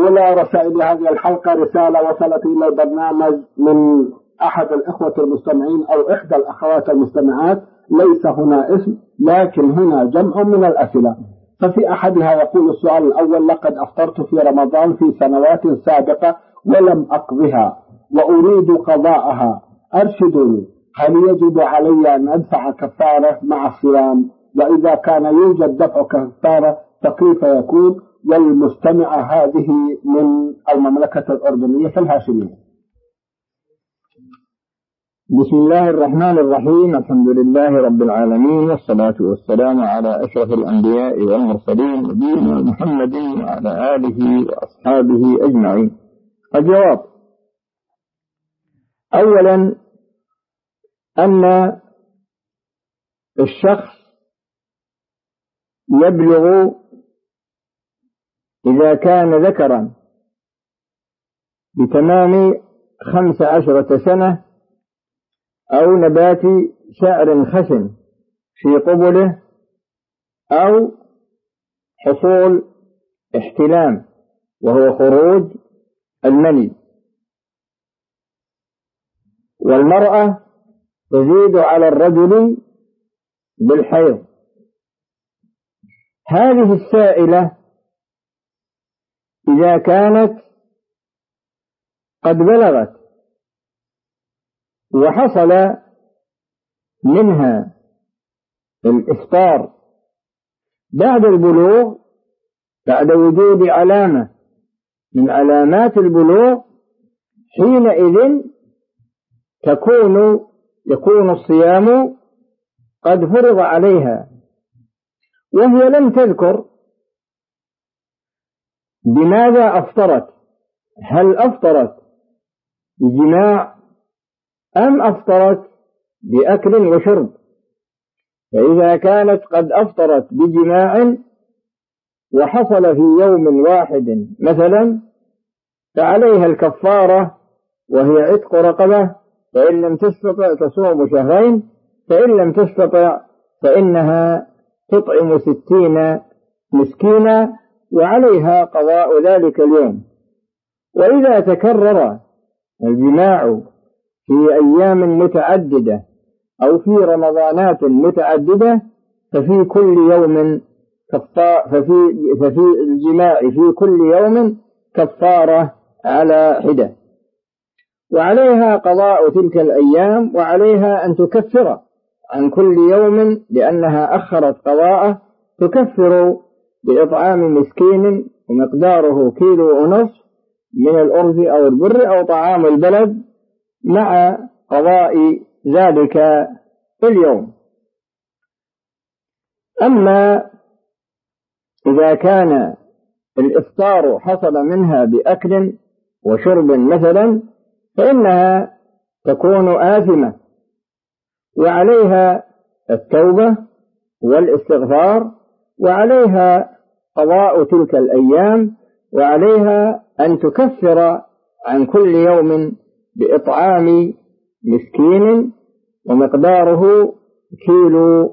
أولى رسائل هذه الحلقة رسالة وصلت إلى البرنامج من أحد الإخوة المستمعين أو إحدى الأخوات المستمعات، ليس هنا اسم لكن هنا جمع من الأسئلة. ففي أحدها يقول السؤال الأول: لقد أفطرت في رمضان في سنوات سابقة ولم أقضها وأريد قضاءها، أرشدوني، هل يجب علي أن أدفع كفارة مع الصيام؟ وإذا كان يوجد دفع كفارة فكيف يكون؟ والمستمعة هذه من المملكة الأردنية الهاشمية. بسم الله الرحمن الرحيم، الحمد لله رب العالمين، والصلاة والسلام على أشرف الأنبياء والمرسلين نبينا محمد وعلى آله وأصحابه أجمعين. الجواب: أولا أن الشخص يبلغ إذا كان ذكرا بتمام 15 سنة أو نبات شعر خشن في قبله أو حصول احتلام وهو خروج المني، والمرأة تزيد على الرجل بالحيض. هذه السائلة إذا كانت قد بلغت وحصل منها الإفطار بعد البلوغ، بعد وجود علامة من علامات البلوغ، حينئذ يكون الصيام قد فرض عليها، وهي لم تذكر بماذا أفطرت، هل أفطرت بجماع أم أفطرت بأكل وشرب. فإذا كانت قد أفطرت بجماع وحصل في يوم واحد مثلا فعليها الكفارة، وهي عتق رقبة، فإن لم تستطع تصوم شهرين، فإن لم تستطع فإنها تطعم 60 مسكينا وعليها قضاء ذلك اليوم. وإذا تكرر الجماع في أيام متعددة أو في رمضانات متعددة ففي الجماع في كل يوم كفارة على حدة، وعليها قضاء تلك الأيام، وعليها أن تكفر عن كل يوم لأنها أخرت قضاءه، تكفر بإطعام مسكين ومقداره 1.5 كيلو من الأرز أو البر أو طعام البلد مع قضاء ذلك اليوم. أما إذا كان الإفطار حصل منها بأكل وشرب مثلا فإنها تكون آثمة، وعليها التوبة والاستغفار، وعليها قضاء تلك الأيام، وعليها أن تكفر عن كل يوم بإطعام مسكين ومقداره 1.5 كيلو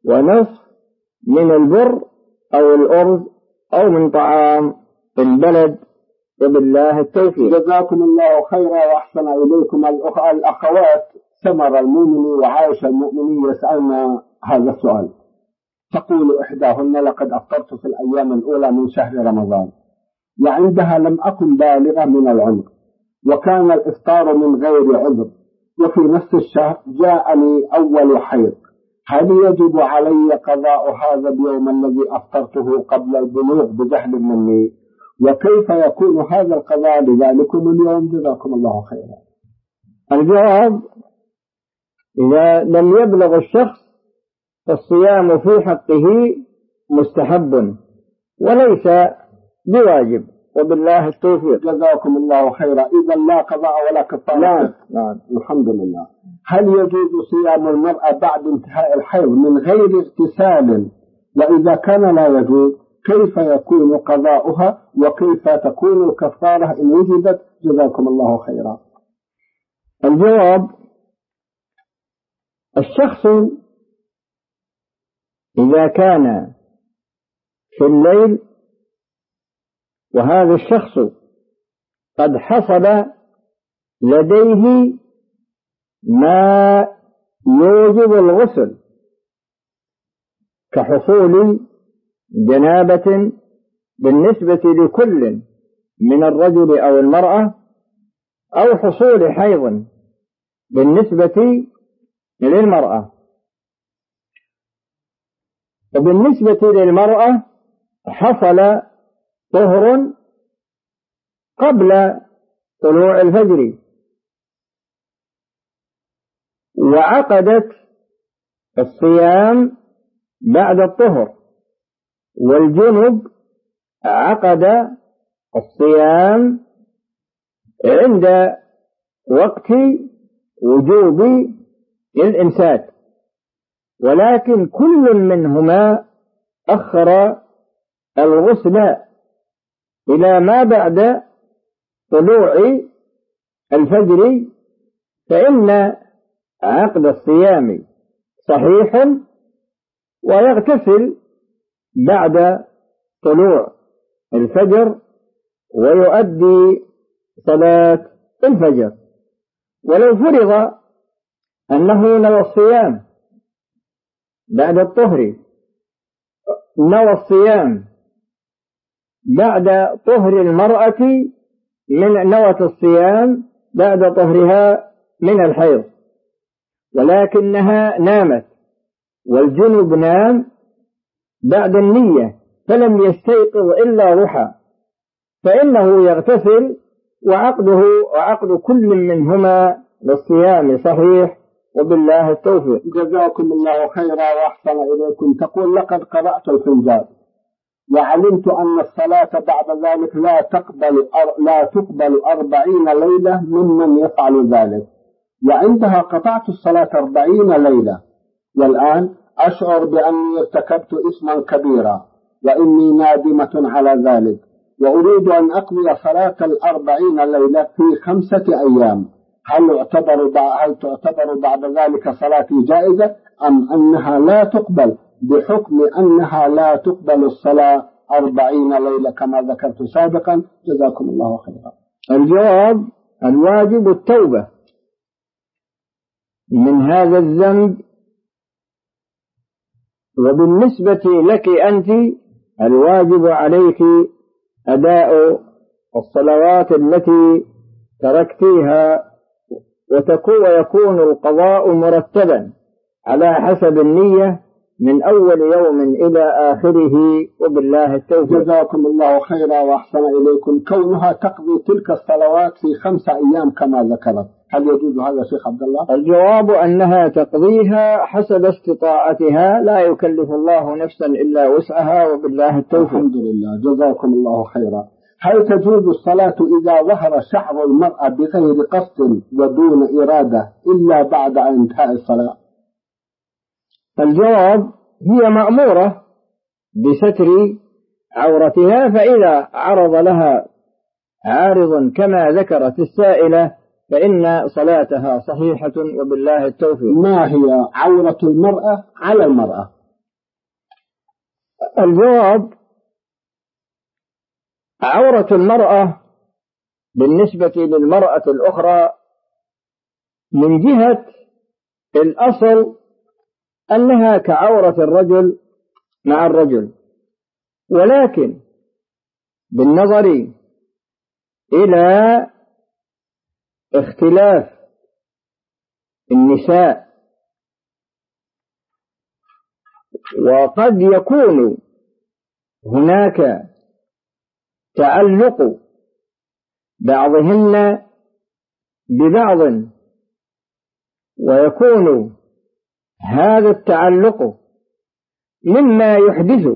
من البر أو الأرز أو من طعام البلد، وبالله التوفيق. جزاكم الله خيرا وأحسن إليكم. الأخوات سمر المؤمني وعائشة المؤمني يسألنا هذا السؤال. تقول إحداهن: لقد أفطرت في الأيام الأولى من شهر رمضان، وعندها لم أكن بالغة من العمر، وكان الإفطار من غير عذر، وفي نفس الشهر جاءني أول حيض، هل يجب علي قضاء هذا اليوم الذي أفطرته قبل البلوغ بجهل مني؟ وكيف يكون هذا القضاء لذلكم اليوم؟ جزاكم الله خيرا. الجواب: إذا لم يبلغ الشخص فالصيام في حقه مستحب وليس بواجب، وبالله التوفيق. جزاكم الله خيرا. إذا لا قضاء ولا كفارة. لا. الحمد لله. هل يجوز صيام المرأة بعد انتهاء الحيض من غير اغتسال؟ وإذا كان لا يجوز كيف يكون قضاؤها وكيف تكون الكفارة إن وجدت؟ جزاكم الله خيرا. الجواب: الشخص إذا كان في الليل وهذا الشخص قد حصل لديه ما يوجب الغسل كحصول جنابة بالنسبة لكل من الرجل أو المرأة، أو حصول حيض بالنسبة للمرأة. وبالنسبة للمرأة حصل طهر قبل طلوع الفجر، وعقدت الصيام بعد الطهر، والجنب عقد الصيام عند وقت وجوب الإمساك، ولكن كل منهما أخر الغسل إلى ما بعد طلوع الفجر، فإن عقد الصيام صحيح، ويغتسل بعد طلوع الفجر ويؤدي صلاة الفجر. ولو فرض أنه نوى الصيام بعد الطهر، نوى الصيام بعد طهر المرأة من نوة الصيام بعد طهرها من الحيض، ولكنها نامت والجنب نام بعد النية فلم يستيقظ إلا ضحى، فإنه يغتسل، وعقد كل منهما للصيام صحيح، وبالله التوفيق. جزاكم الله خيرا وأحسن إليكم. تقول: لقد قرأت الفنجان وعلمت أن الصلاة بعد ذلك لا تقبل 40 ليلة ممن يفعل ذلك، وعندها قطعت الصلاة 40 ليلة، والآن أشعر بأني ارتكبت إثما كبيرا وإني نادمة على ذلك، وأريد أن أقضي صلاة 40 ليلة في 5 أيام. هل تعتبر بعد ذلك صلاتي جائزة أم أنها لا تقبل بحكم أنها لا تقبل الصلاة 40 ليلة كما ذكرت سابقا؟ جزاكم الله خيرا. الجواب: الواجب التوبة من هذا الذنب، وبالنسبة لك أنت الواجب عليك أداء الصلوات التي تركتيها، ويكون القضاء مرتبا على حسب النية من أول يوم إلى آخره، وبالله التوفيق. جزاكم الله خيرا وأحسن إليكم. كونها تقضي تلك الصلوات في 5 أيام كما ذكرت، هل يجوز هذا شيخ عبد الله؟ الجواب أنها تقضيها حسب استطاعتها، لا يكلف الله نفسا إلا وسعها، وبالله التوفيق. الحمد لله. جزاكم الله خيرا. هل تجوز الصلاة إذا ظهر شعر المرأة بغير قصد ودون إرادة إلا بعد انتهاء الصلاة؟ الجواب: هي مأمورة بستر عورتها، فإذا عرض لها عارض كما ذكرت السائلة فإن صلاتها صحيحة، وبالله التوفيق. ما هي عورة المرأة على المرأة؟ الجواب: عورة المرأة بالنسبة للمرأة الأخرى من جهة الأصل أنها كعورة الرجل مع الرجل، ولكن بالنظر إلى اختلاف النساء، وقد يكون هناك تعلق بعضهن ببعض، ويكون هذا التعلق مما يحدث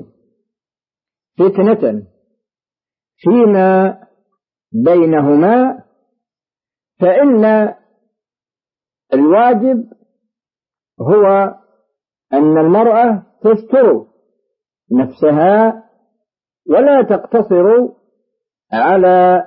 فتنة فيما بينهما، فإن الواجب هو أن المرأة تستر نفسها ولا تقتصر على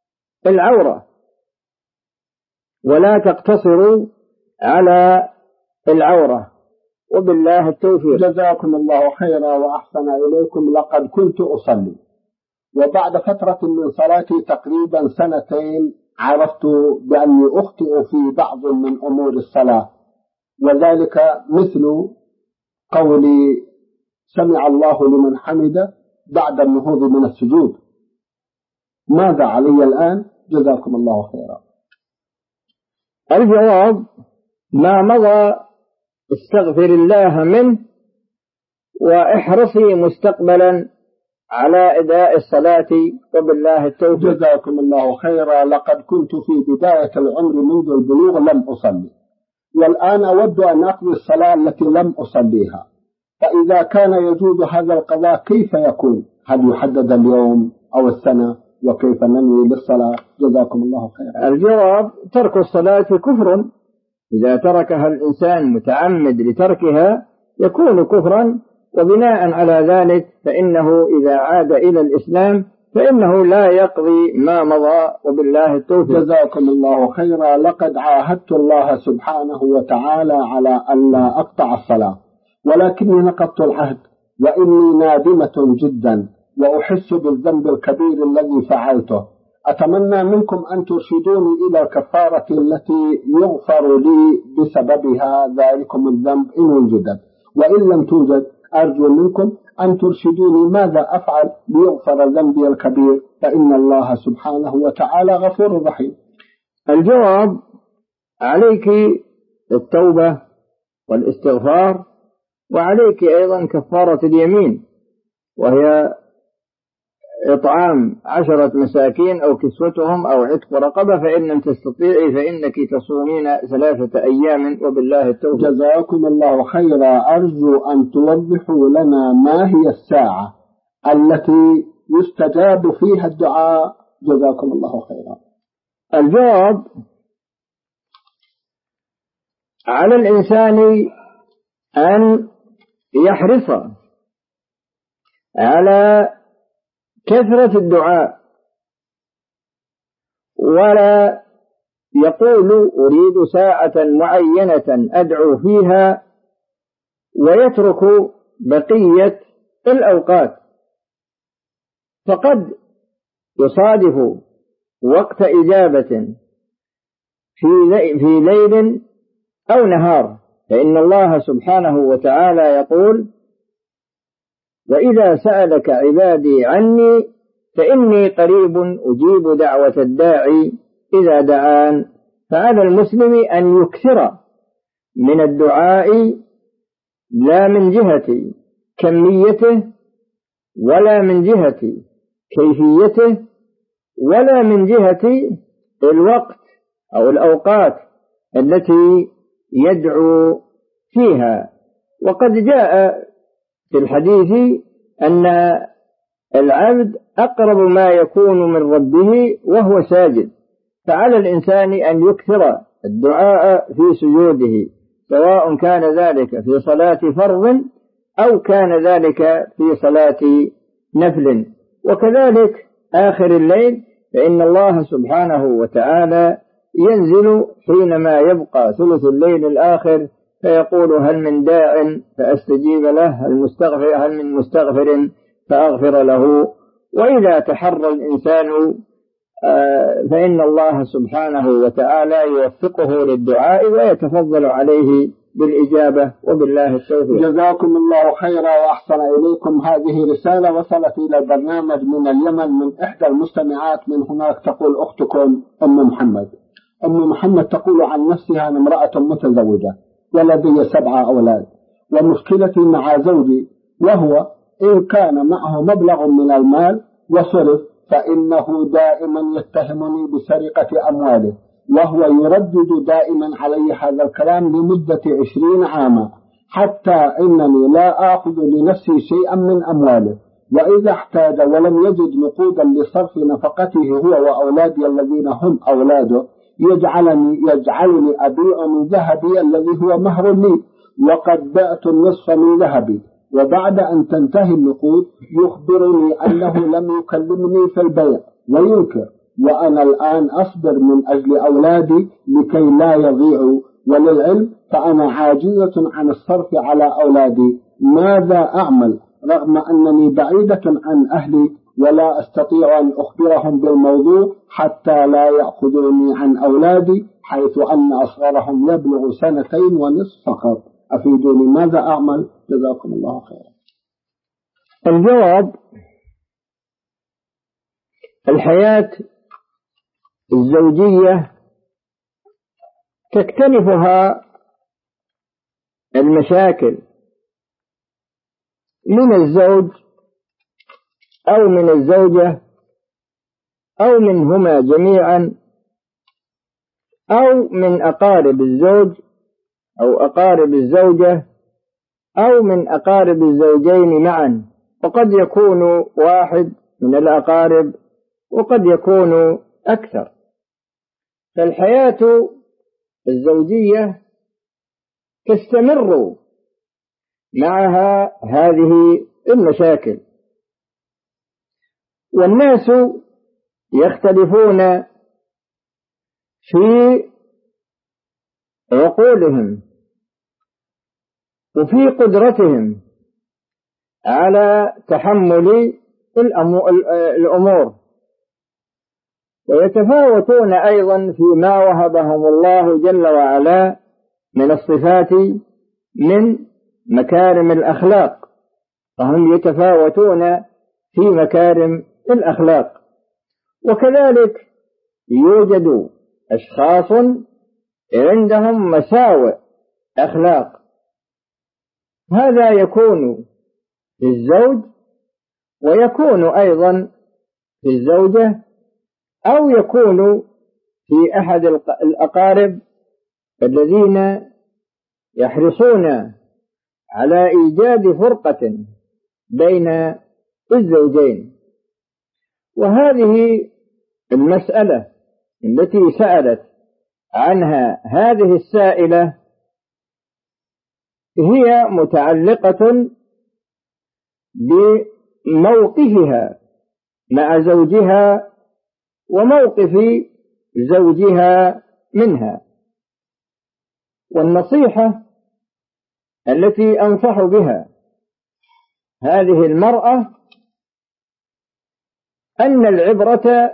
العورة، وبالله التوفيق. جزاكم الله خيرا وأحسن إليكم. لقد كنت أصلي وبعد فترة من صلاتي تقريبا 2 سنين عرفت بأني أخطئ في بعض من أمور الصلاة، وذلك مثل قولي سمع الله لمن حمده بعد النهوض من السجود. ماذا علي الآن؟ جزاكم الله خيرا. الجواب: ما مضى استغفر الله منه، واحرصي مستقبلا على أداء الصلاة، وبالله التوفيق. جزاكم الله خيرا. لقد كنت في بداية العمر منذ البلوغ لم أصلي، والآن أود أن أقضي الصلاة التي لم أصليها، فإذا كان يجوز هذا القضاء كيف يكون؟ هل يحدد اليوم أو السنة؟ وكيف ننوي للصلاة؟ جزاكم الله خيرا. الجواب: ترك الصلاة كفر، إذا تركها الإنسان متعمد لتركها يكون كفرا، وبناء على ذلك فإنه إذا عاد إلى الإسلام فإنه لا يقضي ما مضى، وبالله التوفيق. جزاكم الله خيرا. لقد عاهدت الله سبحانه وتعالى على أن لا أقطع الصلاة، ولكني نقضت العهد، وإني نادمة جدا وأحس بالذنب الكبير الذي فعلته. أتمنى منكم أن ترشدوني إلى الكفارة التي يغفر لي بسببها ذلكم الذنب إن وجدت، وإن لم توجد أرجو منكم أن ترشدوني ماذا أفعل ليغفر ذنبي الكبير، فإن الله سبحانه وتعالى غفور رحيم. الجواب: عليك التوبة والاستغفار، وعليك أيضا كفارة اليمين، وهي إطعام 10 مساكين أو كسوتهم أو عتق رقبة، فإن لم تستطيعي فإنك تصومين 3 أيام، وبالله التوفيق. جزاكم الله خيرا. أرجو أن توضحوا لنا ما هي الساعة التي يستجاب فيها الدعاء. جزاكم الله خيرا. الجواب: على الإنسان أن يحرص على كثرة الدعاء، ولا يقول أريد ساعة معينة أدعو فيها ويترك بقية الأوقات، فقد يصادف وقت إجابة في ليل أو نهار، فإن الله سبحانه وتعالى يقول: وإذا سألك عبادي عني فإني قريب أجيب دعوة الداعي إذا دعان. فعلى المسلم أن يكثر من الدعاء، لا من جهة كميته، ولا من جهة كيفيته، ولا من جهة الوقت أو الأوقات التي يدعو فيها. وقد جاء في الحديث أن العبد أقرب ما يكون من ربه وهو ساجد، فعلى الإنسان أن يكثر الدعاء في سجوده، سواء كان ذلك في صلاة فرض أو كان ذلك في صلاة نفل. وكذلك آخر الليل، فإن الله سبحانه وتعالى ينزل حينما يبقى ثلث الليل الآخر فيقول: هل من داع فأستجيب له، هل من مستغفر فأغفر له. وإذا تحرى الإنسان فإن الله سبحانه وتعالى يوفقه للدعاء ويتفضل عليه بالإجابة، وبالله التوفيق. جزاكم الله خيرا وأحسن إليكم. هذه رسالة وصلت إلى البرنامج من اليمن من إحدى المستمعات من هناك، تقول أختكم أم محمد. أم محمد تقول عن نفسها: أنا امرأة متزوجة ولدي 7 أولاد، ومشكلتي مع زوجي، وهو إن كان معه مبلغ من المال وصرف فإنه دائما يتهمني بسرقة أمواله، وهو يردد دائما علي هذا الكلام لمدة 20 عاما، حتى إنني لا آخذ لنفسي شيئا من أمواله، وإذا احتاج ولم يجد نقودا لصرف نفقته هو وأولادي الذين هم أولاده يجعلني أبيع من ذهبي الذي هو مهر لي، وقد بعت النصف من ذهبي، وبعد أن تنتهي النقود يخبرني أنه لم يكلمني في البيع وينكر، وأنا الآن أصبر من أجل أولادي لكي لا يضيعوا، وللعلم فأنا عاجزة عن الصرف على أولادي. ماذا أعمل رغم أنني بعيدة عن أهلي ولا أستطيع أن أخبرهم بالموضوع حتى لا يأخذوني عن أولادي، حيث أن أصغرهم يبلغ 2.5 سنين فقط. أفيدوني ماذا أعمل؟ جزاكم الله خيرا. الجواب: الحياة الزوجية تكتنفها المشاكل من الزوج أو من الزوجة أو منهما جميعا أو من أقارب الزوج أو أقارب الزوجة أو من أقارب الزوجين معا، وقد يكون واحد من الأقارب وقد يكون أكثر. فالحياة الزوجية تستمر معها هذه المشاكل، والناس يختلفون في عقولهم وفي قدرتهم على تحمل الأمور، ويتفاوتون أيضا فيما وهبهم الله جل وعلا من الصفات من مكارم الأخلاق، فهم يتفاوتون في مكارم الأخلاق. وكذلك يوجد أشخاص عندهم مساوئ أخلاق، هذا يكون في الزوج ويكون أيضا في الزوجة أو يكون في أحد الأقارب الذين يحرصون على إيجاد فرقة بين الزوجين. وهذه المسألة التي سألت عنها هذه السائلة هي متعلقة بموقفها مع زوجها وموقف زوجها منها. والنصيحة التي أنصح بها هذه المرأة أن العبرة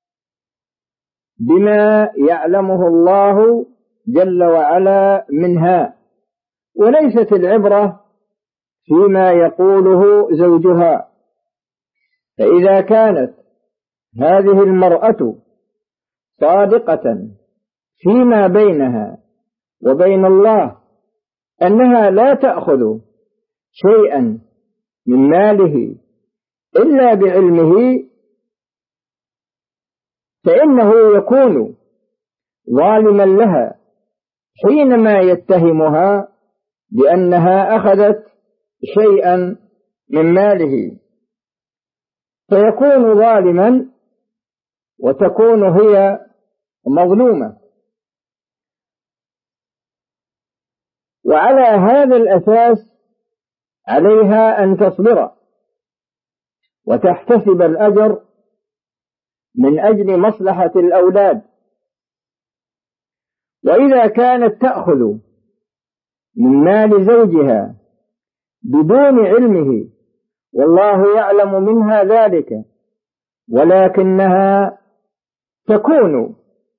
بما يعلمه الله جل وعلا منها، وليست العبرة فيما يقوله زوجها. فإذا كانت هذه المرأة صادقة فيما بينها وبين الله أنها لا تأخذ شيئا من ماله إلا بعلمه، فإنه يكون ظالما لها حينما يتهمها بأنها أخذت شيئا من ماله، فيكون ظالما وتكون هي مظلومة. وعلى هذا الأساس عليها أن تصبر وتحتسب الأجر من أجل مصلحة الأولاد. وإذا كانت تأخذ من مال زوجها بدون علمه والله يعلم منها ذلك، ولكنها تكون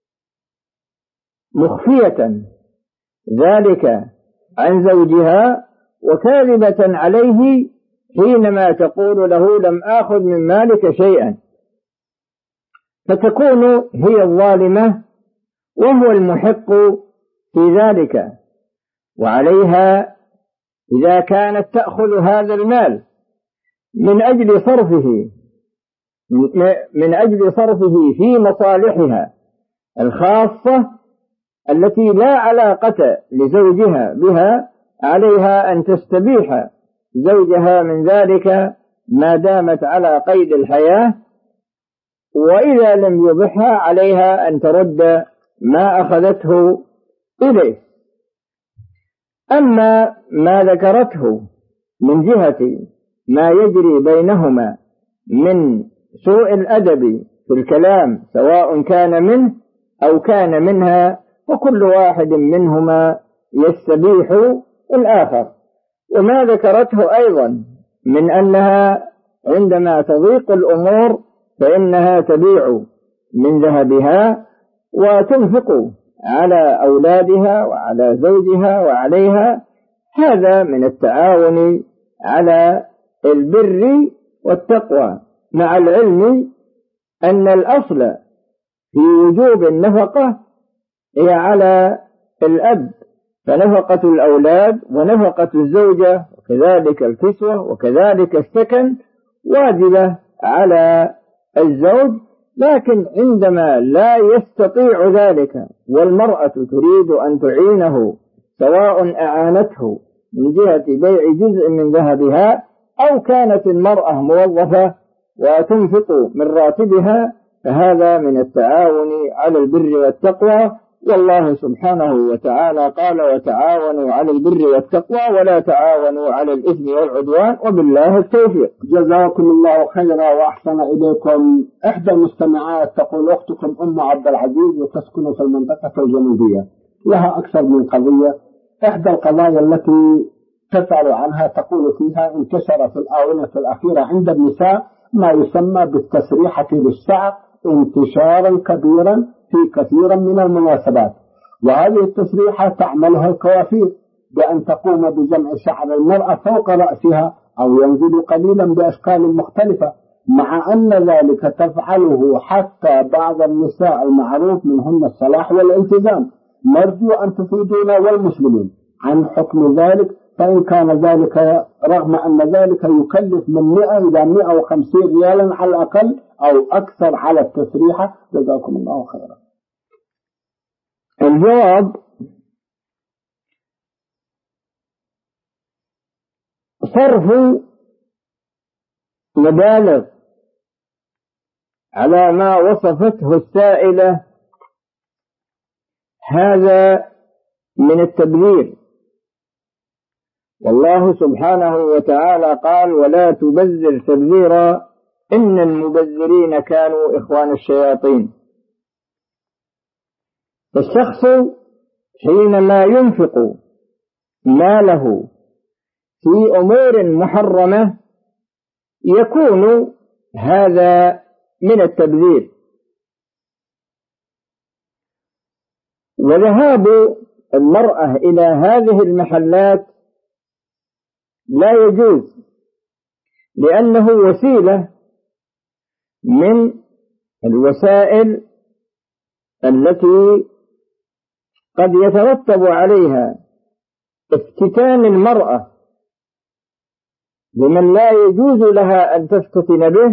مخفية ذلك عن زوجها وكاذبة عليه حينما تقول له لم آخذ من مالك شيئا، فتكون هي الظالمة وهو المحق في ذلك. وعليها إذا كانت تأخذ هذا المال من أجل صرفه في مصالحها الخاصة التي لا علاقة لزوجها بها، عليها أن تستبيح زوجها من ذلك ما دامت على قيد الحياة، وإذا لم يبحها عليها أن ترد ما أخذته إليه. أما ما ذكرته من جهة ما يجري بينهما من سوء الأدب في الكلام سواء كان منه أو كان منها، وكل واحد منهما يستبيح الآخر. وما ذكرته أيضا من أنها عندما تضيق الأمور فإنها تبيع من ذهبها وتنفق على أولادها وعلى زوجها وعليها. هذا من التعاون على البر والتقوى، مع العلم أن الأصل في وجوب النفقة هي على الأب، فنفقة الأولاد ونفقة الزوجة وكذلك الكسوة وكذلك السكن واجبة على الزوج. لكن عندما لا يستطيع ذلك والمرأة تريد أن تعينه، سواء أعانته من جهة بيع جزء من ذهبها أو كانت المرأة موظفة وتنفق من راتبها، فهذا من التعاون على البر والتقوى. والله سبحانه وتعالى قال: وتعاونوا على البر والتقوى ولا تعاونوا على الإثم والعدوان وبالله التوفيق. جزاكم الله خيرا وأحسن إليكم. إحدى المستمعات تقول: أختكم أم عبد العزيز وتسكن في المنطقة الجنوبية، لها أكثر من قضية. إحدى القضايا التي تسأل عنها تقول فيها: انتشر في الآونة الأخيرة عند النساء ما يسمى بالتسريحة بالشعر انتشارا كبيرا في كثير من المناسبات، وهذه التسريحة تعملها الكوافير بأن تقوم بجمع شعر المرأة فوق رأسها أو ينزل قليلا بأشكال مختلفة، مع أن ذلك تفعله حتى بعض النساء المعروف منهن الصلاح والالتزام. نرجو أن تفيدونا والمسلمين عن حكم ذلك، فإن كان ذلك رغم أن ذلك يكلف من 100 إلى 150 ريالا على الأقل أو أكثر على التسريحة. جزاكم الله خيرا. الجواب: صرف مبالغ على ما وصفته السائلة هذا من التبذير، والله سبحانه وتعالى قال: ولا تبذر تبذيرا إن المبذرين كانوا إخوان الشياطين. فالشخص حينما ينفق ماله في أمور محرمة يكون هذا من التبذير. وذهاب المرأة إلى هذه المحلات لا يجوز، لأنه وسيلة من الوسائل التي قد يترتب عليها افتتان المرأة بمن لا يجوز لها أن تفتتن به،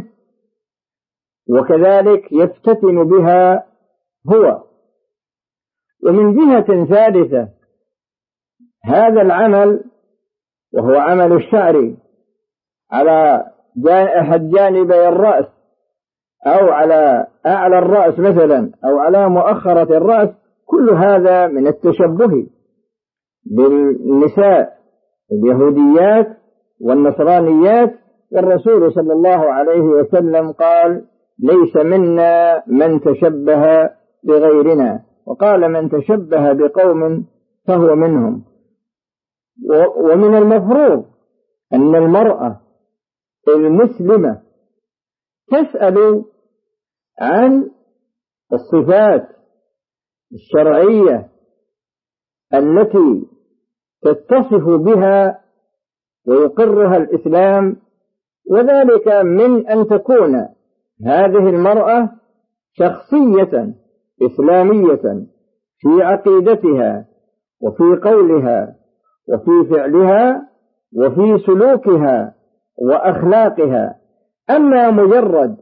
وكذلك يفتتن بها هو. ومن جهة ثالثة، هذا العمل وهو عمل الشعر على أحد جانبي الرأس أو على أعلى الرأس مثلا أو على مؤخرة الرأس، كل هذا من التشبه بالنساء اليهوديات والنصرانيات. والرسول صلى الله عليه وسلم قال: ليس منا من تشبه بغيرنا، وقال: من تشبه بقوم فهو منهم. ومن المفروض أن المرأة المسلمة تسأل عن الصفات الشرعية التي تتصف بها ويقرها الإسلام، وذلك من أن تكون هذه المرأة شخصية إسلامية في عقيدتها وفي قولها وفي فعلها وفي سلوكها وأخلاقها. أما مجرد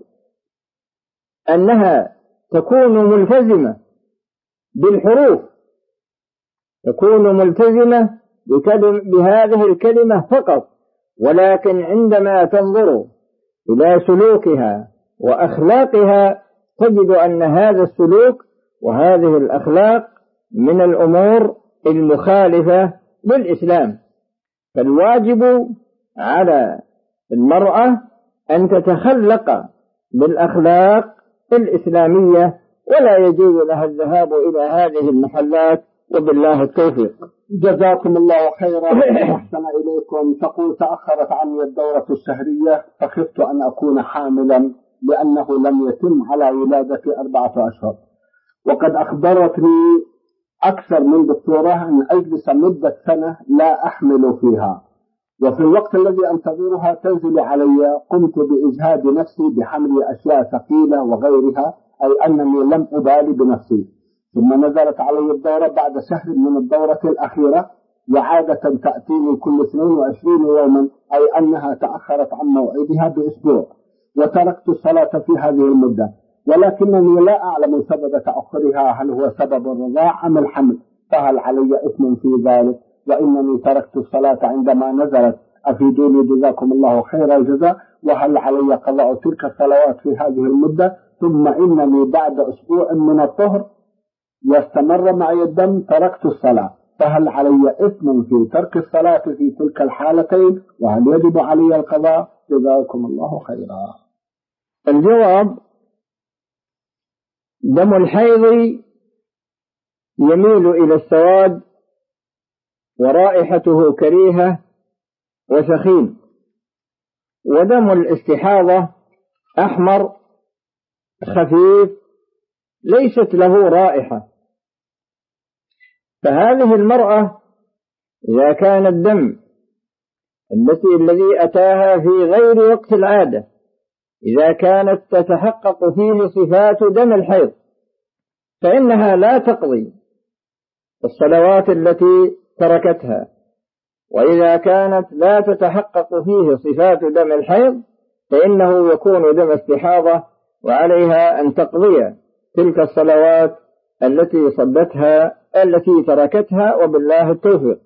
أنها تكون ملتزمة بالحروف، تكون ملتزمة بهذه الكلمة فقط، ولكن عندما تنظر إلى سلوكها وأخلاقها تجد أن هذا السلوك وهذه الأخلاق من الأمور المخالفة للإسلام. فالواجب على المرأة أن تتخلق بالأخلاق الإسلامية، ولا يجوز لها الذهاب إلى هذه المحلات، وبالله التوفيق. جزاكم الله خيرا وأحسن إليكم. تقول تأخرت عني الدورة الشهرية فخفت أن أكون حاملا لأنه لم يتم على ولادتي 4 أشهر، وقد أخبرتني أكثر من دكتورة أن أجلس مدة سنة لا أحمل فيها، وفي الوقت الذي أنتظرها تنزل علي قمت بإجهاد نفسي بحمل أشياء ثقيلة وغيرها، أي أنني لم أبالي بنفسي. ثم نزلت علي الدورة بعد شهر من الدورة الأخيرة، وعادة تأتيني كل 22 يوما، أي أنها تأخرت عن موعدها بأسبوع، وتركت الصلاة في هذه المدة، ولكنني لا أعلم سبب تأخرها، هل هو سبب الرضاع أم الحمل، فهل علي إثم في ذلك؟ وإنني تركت الصلاة عندما نزلت، أفيدوني جزاكم الله خير الجزاء، وهل علي قضاء تلك الصلوات في هذه المدة؟ ثم إنني بعد أسبوع من الطهر واستمر معي الدم تركت الصلاة، فهل علي إثم في ترك الصلاة في تلك الحالتين؟ وهل يجب علي القضاء؟ جزاكم الله خيرا. الجواب: دم الحيض يميل إلى السواد ورائحته كريهة وسخين، ودم الاستحاضة أحمر خفيف ليست له رائحة. فهذه المرأة إذا كان الدم الذي أتاها في غير وقت العادة إذا كانت تتحقق فيه صفات دم الحيض فإنها لا تقضي الصلوات التي تركتها، وإذا كانت لا تتحقق فيه صفات دم الحيض فإنه يكون دم استحاضة، وعليها أن تقضي تلك الصلوات التي صدتها التي تركتها، وبالله التوفيق.